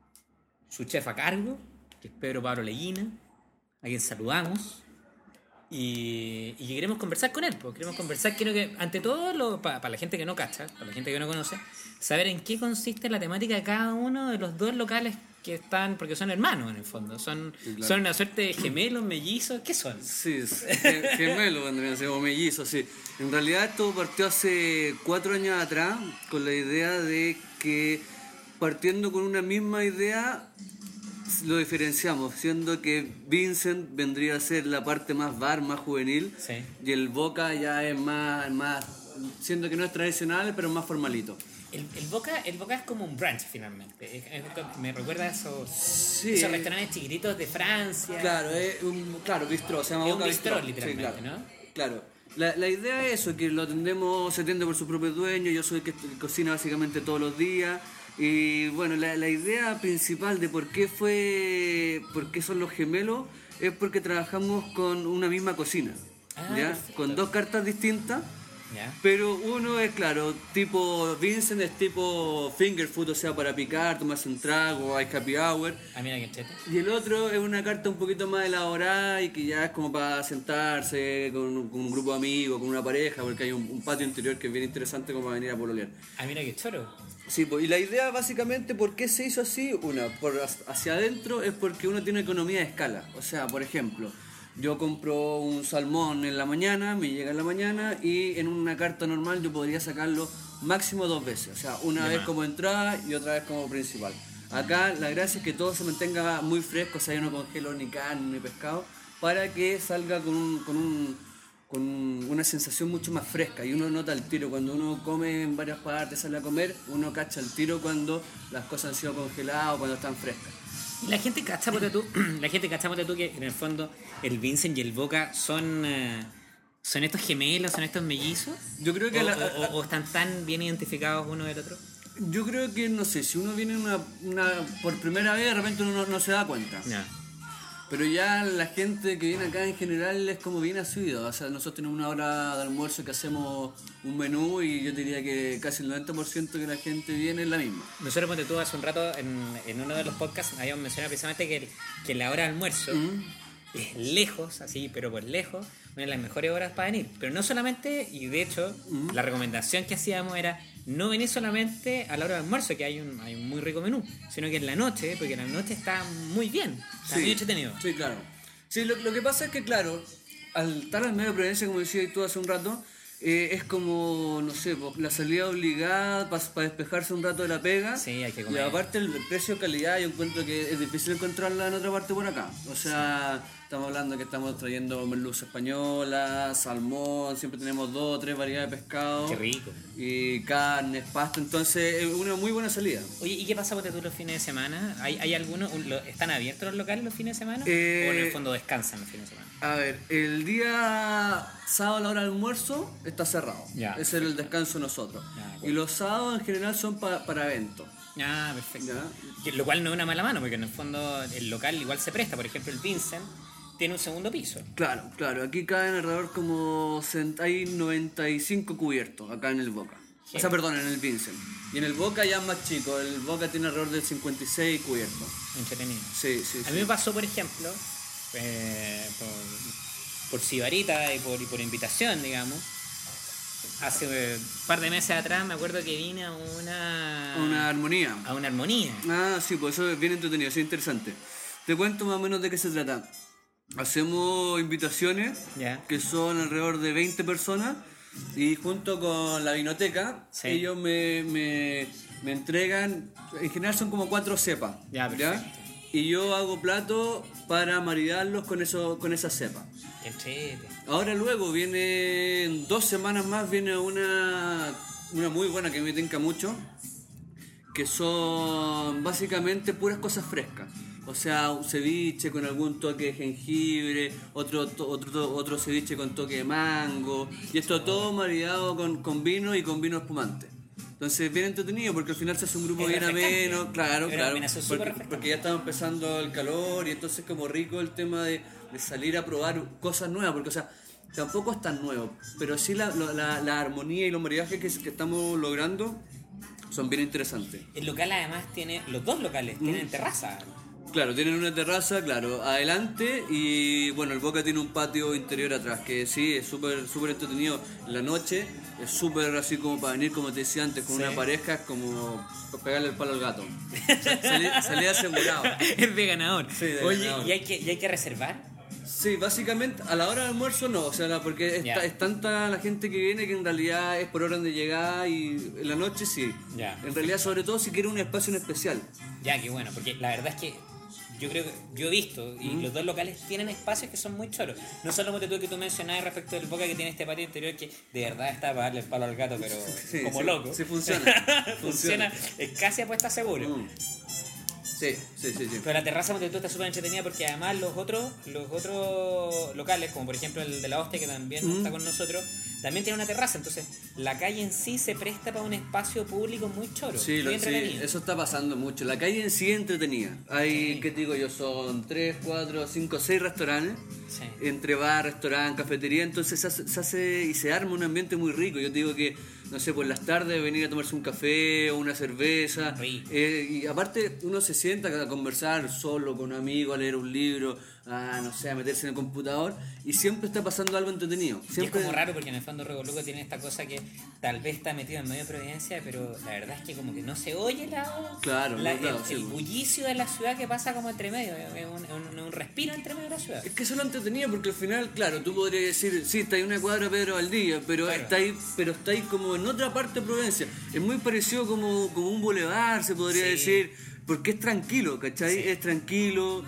su chef a cargo, que es Pedro Pablo Leguina, a quien saludamos, y queremos conversar con él, pues queremos conversar, quiero que, ante todo, para la gente que no cacha, para la gente que no conoce, saber en qué consiste la temática de cada uno de los dos locales que están, porque son hermanos en el fondo, son una suerte de gemelos, mellizos, ¿qué son? Sí, gemelos vendrían a ser, o mellizos, sí. En realidad esto partió hace 4 años atrás con la idea de que partiendo con una misma idea lo diferenciamos, siendo que Vincent vendría a ser la parte más bar, más juvenil, Sí. y el Boca ya es más, siendo que no es tradicional, pero más formalito. El Boca es como un brunch finalmente. Me recuerda a esos Sí, esos restaurantes chiquititos de Francia. Claro, es un bistró, se llama Es un Boca bistró, Bistró. literalmente, Sí, claro. ¿no? Claro. La idea es eso, que lo atendemos, se atiende por su propio dueño, yo soy el que cocina básicamente todos los días. Y bueno, la idea principal de por qué son los gemelos es porque trabajamos con una misma cocina, Ah, ¿ya? perfecto. Con 2 cartas distintas. ¿Ya? Pero uno es, claro, tipo Vincent es tipo finger food, o sea, para picar, tomarse un trago, hay happy hour. Ah, mira qué chete. Y el otro es una carta un poquito más elaborada y que ya es como para sentarse con un grupo de amigos, con una pareja, porque hay un patio interior que es bien interesante como para venir a pololear. Ah, mira qué choro. Sí, pues, y la idea básicamente, ¿por qué se hizo así? Hacia adentro es porque uno tiene economía de escala. O sea, por ejemplo, yo compro un salmón en la mañana, me llega en la mañana y en una carta normal yo podría sacarlo máximo 2 veces. O sea, una vez como entrada y otra vez como principal. Acá la gracia es que todo se mantenga muy fresco, o sea, yo no congelo ni carne ni pescado, para que salga con una sensación mucho más fresca y uno nota el tiro. Cuando uno come en varias partes, sale a comer, uno cacha el tiro cuando las cosas han sido congeladas o cuando están frescas. Y la gente cacha, ponte tú, que en el fondo el Vincent y el Boca son estos gemelos, son estos mellizos. Yo creo que o están tan bien identificados uno del otro. yo creo que, no sé, si uno viene por primera vez, de repente uno no se da cuenta. Ya. Pero ya la gente que viene acá en general es como bien asiduo. O sea, nosotros tenemos una hora de almuerzo que hacemos un menú y yo diría que casi el 90% que la gente viene es la misma. Nosotros, ponte tú, hace un rato en uno de los podcasts habíamos mencionado precisamente que la hora de almuerzo es lejos, así, pero por lejos, una de las mejores horas para venir. Pero no solamente, y de hecho, la recomendación que hacíamos era no venir solamente a la hora de almuerzo, que hay un muy rico menú, sino que en la noche, porque en la noche está muy bien, está muy entretenido. Sí, claro. Sí, lo que pasa es que, claro, al estar al medio de Providencia, como decías tú hace un rato, es como, no sé, la salida obligada para despejarse un rato de la pega. Sí, hay que Y comer. aparte el precio calidad, yo encuentro que es difícil encontrarla en otra parte por acá. O sea, estamos hablando que estamos trayendo merluza española, salmón, siempre tenemos 2 o 3 variedades de pescado. Qué rico. Y carnes, pasta, entonces es una muy buena salida. Oye, ¿y qué pasa, ponte tú, los fines de semana? ¿Hay algunos, están abiertos los locales los fines de semana? ¿O en el fondo descansan los fines de semana? A ver, el día sábado a la hora del almuerzo está cerrado. Ya, Ese es el descanso de nosotros. Ya, Y los sábados en general son para eventos. Ah, perfecto. Ya. Lo cual no es una mala mano, porque en el fondo el local igual se presta. Por ejemplo, el Vincent tiene un segundo piso. Claro. Aquí caen alrededor como hay 95 cubiertos acá en el Boca. O sea, perdón, en el Vincent. Y en el Boca ya es más chico. El Boca tiene alrededor de 56 cubiertos. Entretenido. Sí. A mí me pasó, por ejemplo, por sibarita y por invitación, digamos. Hace un par de meses atrás me acuerdo que vine a Una armonía. a una armonía. Ah, sí, pues eso es bien entretenido, es interesante. Te cuento más o menos de qué se trata. Hacemos invitaciones Ya. que son alrededor de 20 personas y junto con la vinoteca Sí. ellos me entregan, en general son como 4 cepas. Ya, perfecto. Y yo hago platos para maridarlos con esa cepa. Qué entrete. Ahora luego viene, en 2 semanas más, viene una muy buena que me tinca mucho, que son básicamente puras cosas frescas. O sea, un ceviche con algún toque de jengibre, otro ceviche con toque de mango, y esto todo maridado con vino y con vino espumante. Entonces, bien entretenido porque al final se hace un grupo Es bien refrescante. ameno, claro, Una claro. combinación súper Porque, refrescante. porque ya estamos empezando el calor y entonces como rico el tema de salir a probar cosas nuevas, porque o sea, tampoco es tan nuevo, pero sí la armonía y los maridajes que estamos logrando son bien interesantes. El local además tiene, los dos locales tienen terraza. Claro, tienen una terraza, claro, adelante y bueno, el Boca tiene un patio interior atrás, que sí, es súper súper entretenido en la noche, es súper así como para venir, como te decía antes, con Sí. una pareja, es como pegarle el palo al gato. Salí asegurado. Es de ganador. Sí, de Oye, ganador. ¿y hay que reservar? Sí, básicamente a la hora del almuerzo no, o sea, porque Ya. es tanta la gente que viene que en realidad es por orden de llegada y en la noche sí. Ya. En realidad, sobre todo si quiere un espacio en especial. Ya, qué bueno, porque la verdad es que yo creo que yo he visto y los dos locales tienen espacios que son muy choros. No solo como tú que tú mencionabas respecto del Boca que tiene este patio interior que de verdad está para darle el palo al gato, pero Sí, como sí, loco. sí funciona. Funciona, es casi apuesta seguro. Mm. Sí. Pero la terraza donde tú está súper entretenida porque además los otros locales, como por ejemplo el de la Hostia que también está con nosotros, también tiene una terraza. Entonces la calle en sí se presta para un espacio público muy choro, Sí, muy sí, entretenido. eso está pasando mucho. La calle en sí es entretenida. Hay, Sí. ¿qué te digo yo? Son 3, 4, 5, 6 restaurantes. Sí. Entre bar, restaurante, cafetería. Entonces se hace y se arma un ambiente muy rico. Yo te digo que, no sé, por las tardes venir a tomarse un café o una cerveza. Rico. Y aparte uno se sienta a conversar solo con un amigo, a leer un libro, a, no sé, a meterse en el computador. Y siempre está pasando algo entretenido. Y es Siempre... como raro porque en el fondo Revoluco tiene esta cosa que tal vez está metido en medio de Providencia, pero la verdad es que como que no se oye Claro, claro, el, sí, el pues. bullicio de la ciudad que pasa como entre medio, es un respiro entre medio de la ciudad. Es que eso lo entretenido porque al final, claro, tú podrías decir, sí, está ahí una cuadra Pedro Valdivia, pero Claro. está ahí como en otra parte de Providencia. Es muy parecido como un bulevar, se podría Sí. decir, porque es tranquilo, ¿cachai? Sí. Es tranquilo,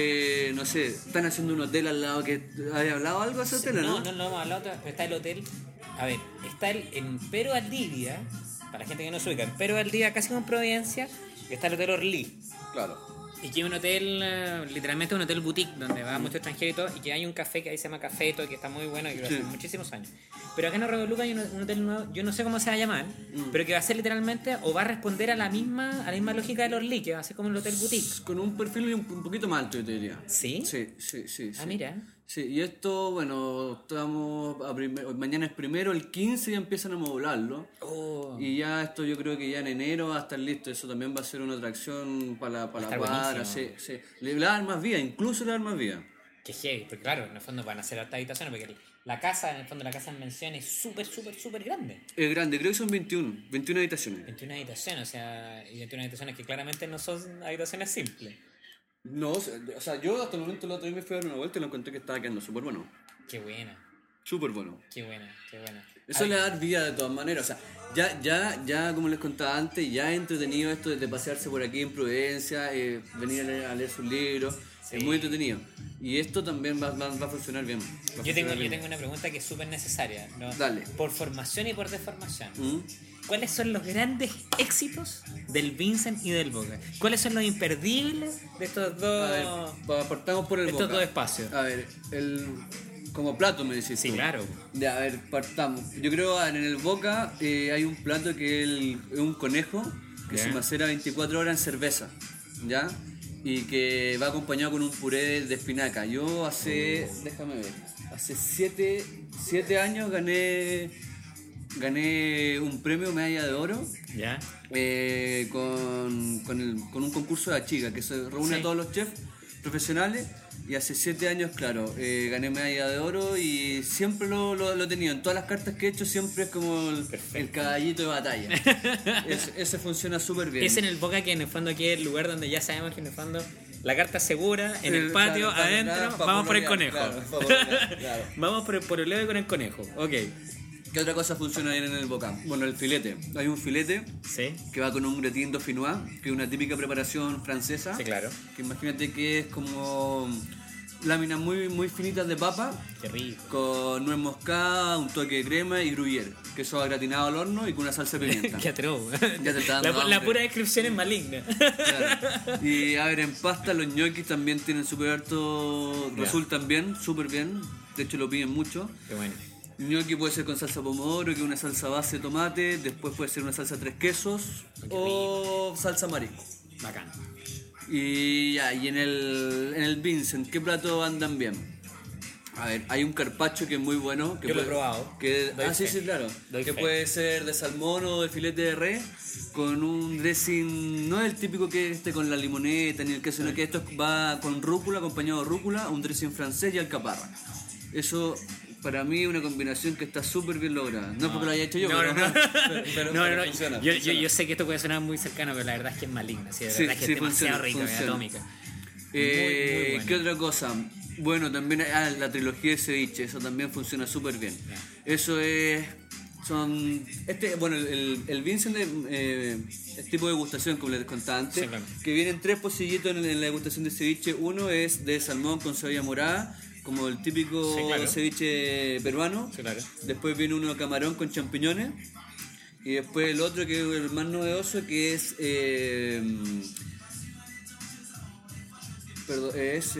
no sé, están haciendo un hotel al lado que... ¿Has hablado algo de ese hotel, no? No hemos hablado, pero está el hotel. A ver, está el Empero Valdivia, para la gente que no se ubica, Empero Valdivia, casi como en Providencia, está el Hotel Orly. Claro. Y que es un hotel, literalmente un hotel boutique, donde va mucho extranjero y todo, y que hay un café que ahí se llama Cafeto, que está muy bueno, y que va Sí. hace muchísimos años. Pero acá en Revoluca hay un hotel nuevo, yo no sé cómo se va a llamar, pero que va a ser literalmente, o va a responder a la misma lógica del Orly, que va a ser como el hotel boutique. Con un perfil un poquito más alto, yo te diría. ¿Sí? Sí. Ah, mira. Sí, y esto, bueno, estamos mañana es primero, el 15 ya empiezan a modularlo. Oh. Y ya esto yo creo que ya en enero va a estar listo. Eso también va a ser una atracción para la estar cuadra. Sí, buenísimo. sí. Le va a dar más vida, incluso le va a dar más vida. Que heavy, porque claro, en el fondo van a ser hartas habitaciones, porque la casa, en el fondo la casa en mención es súper grande. Es grande, creo que son 21 habitaciones. 21 habitaciones, o sea, y 21 habitaciones que claramente no son habitaciones simples. No, o sea, yo hasta el momento la otra vez me fui a dar una vuelta y lo encontré que estaba quedando súper bueno. Qué buena, Súper bueno. qué buena. Eso Ay, le va a dar vida de todas maneras. O sea, ya como les contaba antes, ya es entretenido esto de pasearse por aquí en Providencia, venir a leer sus libros. Sí. Es muy entretenido. Y esto también va a funcionar bien. Va a Yo tengo funcionar bien. una pregunta que es súper necesaria, ¿no? Dale. Por formación y por deformación. ¿Mm? ¿Cuáles son los grandes éxitos del Vincent y del Boca? ¿Cuáles son los imperdibles de estos A ver, dos? partamos por el Estos Boca. dos espacios. A ver, como plato me decís Sí, tú. claro. Ya, a ver, partamos. Yo creo en el Boca hay un plato que es un conejo que Ya. se macera 24 horas en cerveza, ¿ya? Y que va acompañado con un puré de espinaca. Yo déjame ver, hace 7 años gané un premio medalla de oro ¿Ya? con un concurso de Achiga que se reúne Sí. a todos los chefs profesionales. Y hace 7 años, claro, gané medalla de oro y siempre lo he tenido. En todas las cartas que he hecho siempre es como el caballito de batalla. Ese funciona súper bien. Es en el Boca que en el fondo aquí es el lugar donde ya sabemos que en el fondo la carta segura, en el patio, Claro, adentro, pa' vamos por el pololear, conejo. claro, pa' pololear, claro. Vamos por el pololeo y con el conejo. Ok. ¿Qué otra cosa funciona bien en el Boca? Bueno, el filete. Hay un filete Sí. que va con un gratin dauphinois, que es una típica preparación francesa. Sí, claro. Que imagínate que es como láminas muy finitas de papa Qué rico. con nuez moscada, un toque de crema y gruyère, queso gratinado al horno y con una salsa de pimienta. Qué atroz. Ya te está dando La hambre. pura descripción es maligna. Claro. Y a ver, en pasta los ñoquis también tienen súper harto, Ya. resultan bien, súper bien. De hecho lo piden mucho. Qué bueno. Gnocchi puede ser con salsa pomodoro, que es una salsa base de tomate, después puede ser una salsa tres quesos o salsa marisco. Bacán. Y ya, y en el Vincent, ¿qué platos andan bien? A ver, hay un carpaccio que es muy bueno. Que Yo lo he probado. Doy sí, fe. sí, claro. Doy Que fe. puede ser de salmón o de filete de res con un dressing, no es el típico que esté con la limoneta ni el queso, sino que esto va con rúcula, acompañado de rúcula, un dressing francés y alcaparra. Eso para mí es una combinación que está súper bien lograda. No es porque lo haya hecho yo, No, pero, no, no. pero No. funciona, Yo funciona. yo sé que esto puede sonar muy cercano, pero la verdad es que es maligna. Sí, la Sí, verdad es que sí, es demasiado funciona, rica, es funciona. atómica. Muy buena. ¿Qué otra cosa? Bueno, también la trilogía de ceviche, eso también funciona súper bien. Eso es... el Vincent es tipo de degustación, como les contaba antes, Sí, claro. que vienen 3 pocillitos en la degustación de ceviche. Uno es de salmón con cebolla morada, como el típico Sí, claro. ceviche peruano. Sí, claro. Después viene uno de camarón con champiñones. Y después el otro, que es el más novedoso, que es... Perdón,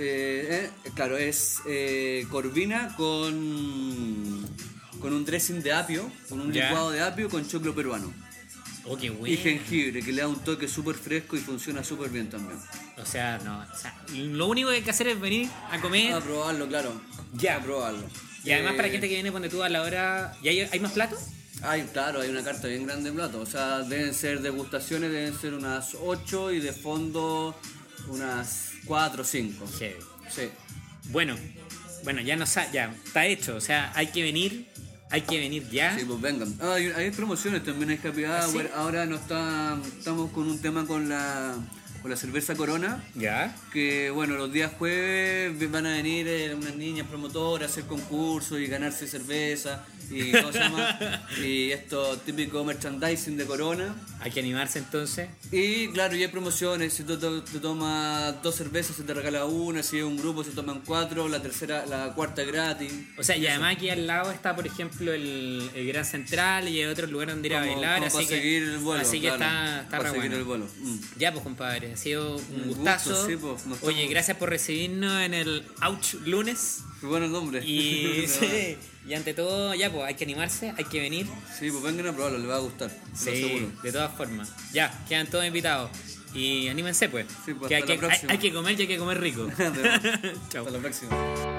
es corvina con un dressing de apio, con un Ya. licuado de apio con choclo peruano Oh, qué y bueno. jengibre, que le da un toque súper fresco y funciona súper bien también. O sea, lo único que hay que hacer es venir a comer. A probarlo, claro. Ya. A probarlo. Y además para gente que viene, ponte tú a la hora... ¿Y hay más platos? Claro, hay una carta bien grande de platos. O sea, deben ser degustaciones, deben ser unas 8 y de fondo unas 4 o 5. Heavy. Sí. Bueno, ya ya está hecho. O sea, hay que venir ya. Sí, pues vengan. Hay promociones también, hay happy hour. ¿sí? Ahora estamos con un tema con la cerveza Corona. Ya. Que bueno, los días jueves van a venir unas niñas promotoras a hacer concursos y ganarse cerveza y cosas más. Y esto típico merchandising de Corona. Hay que animarse entonces. Y claro, y hay promociones, si tú te tomas 2 cervezas se te regala una, si es un grupo se toman 4, la cuarta es gratis. O sea, y además aquí al lado está, por ejemplo, el Gran Central y hay otro lugar donde ir a bailar. Como así para que, seguir el vuelo, así que claro, está para re seguir bueno. el vuelo. Ya pues compadre, ha sido un Un gustazo. gusto, sí, pues, nos Oye, estamos- gracias por recibirnos en el Ouch Lunes. Qué bueno el nombre. Y, sí, y ante todo, ya pues hay que animarse, hay que venir. Sí, pues vengan a probarlo, les va a gustar, lo Sí, aseguro. de todas formas. Ya, quedan todos invitados. Y anímense pues. Sí, pues, que hasta la próxima. hay que comer y hay que comer rico. Hasta Chao. la próxima.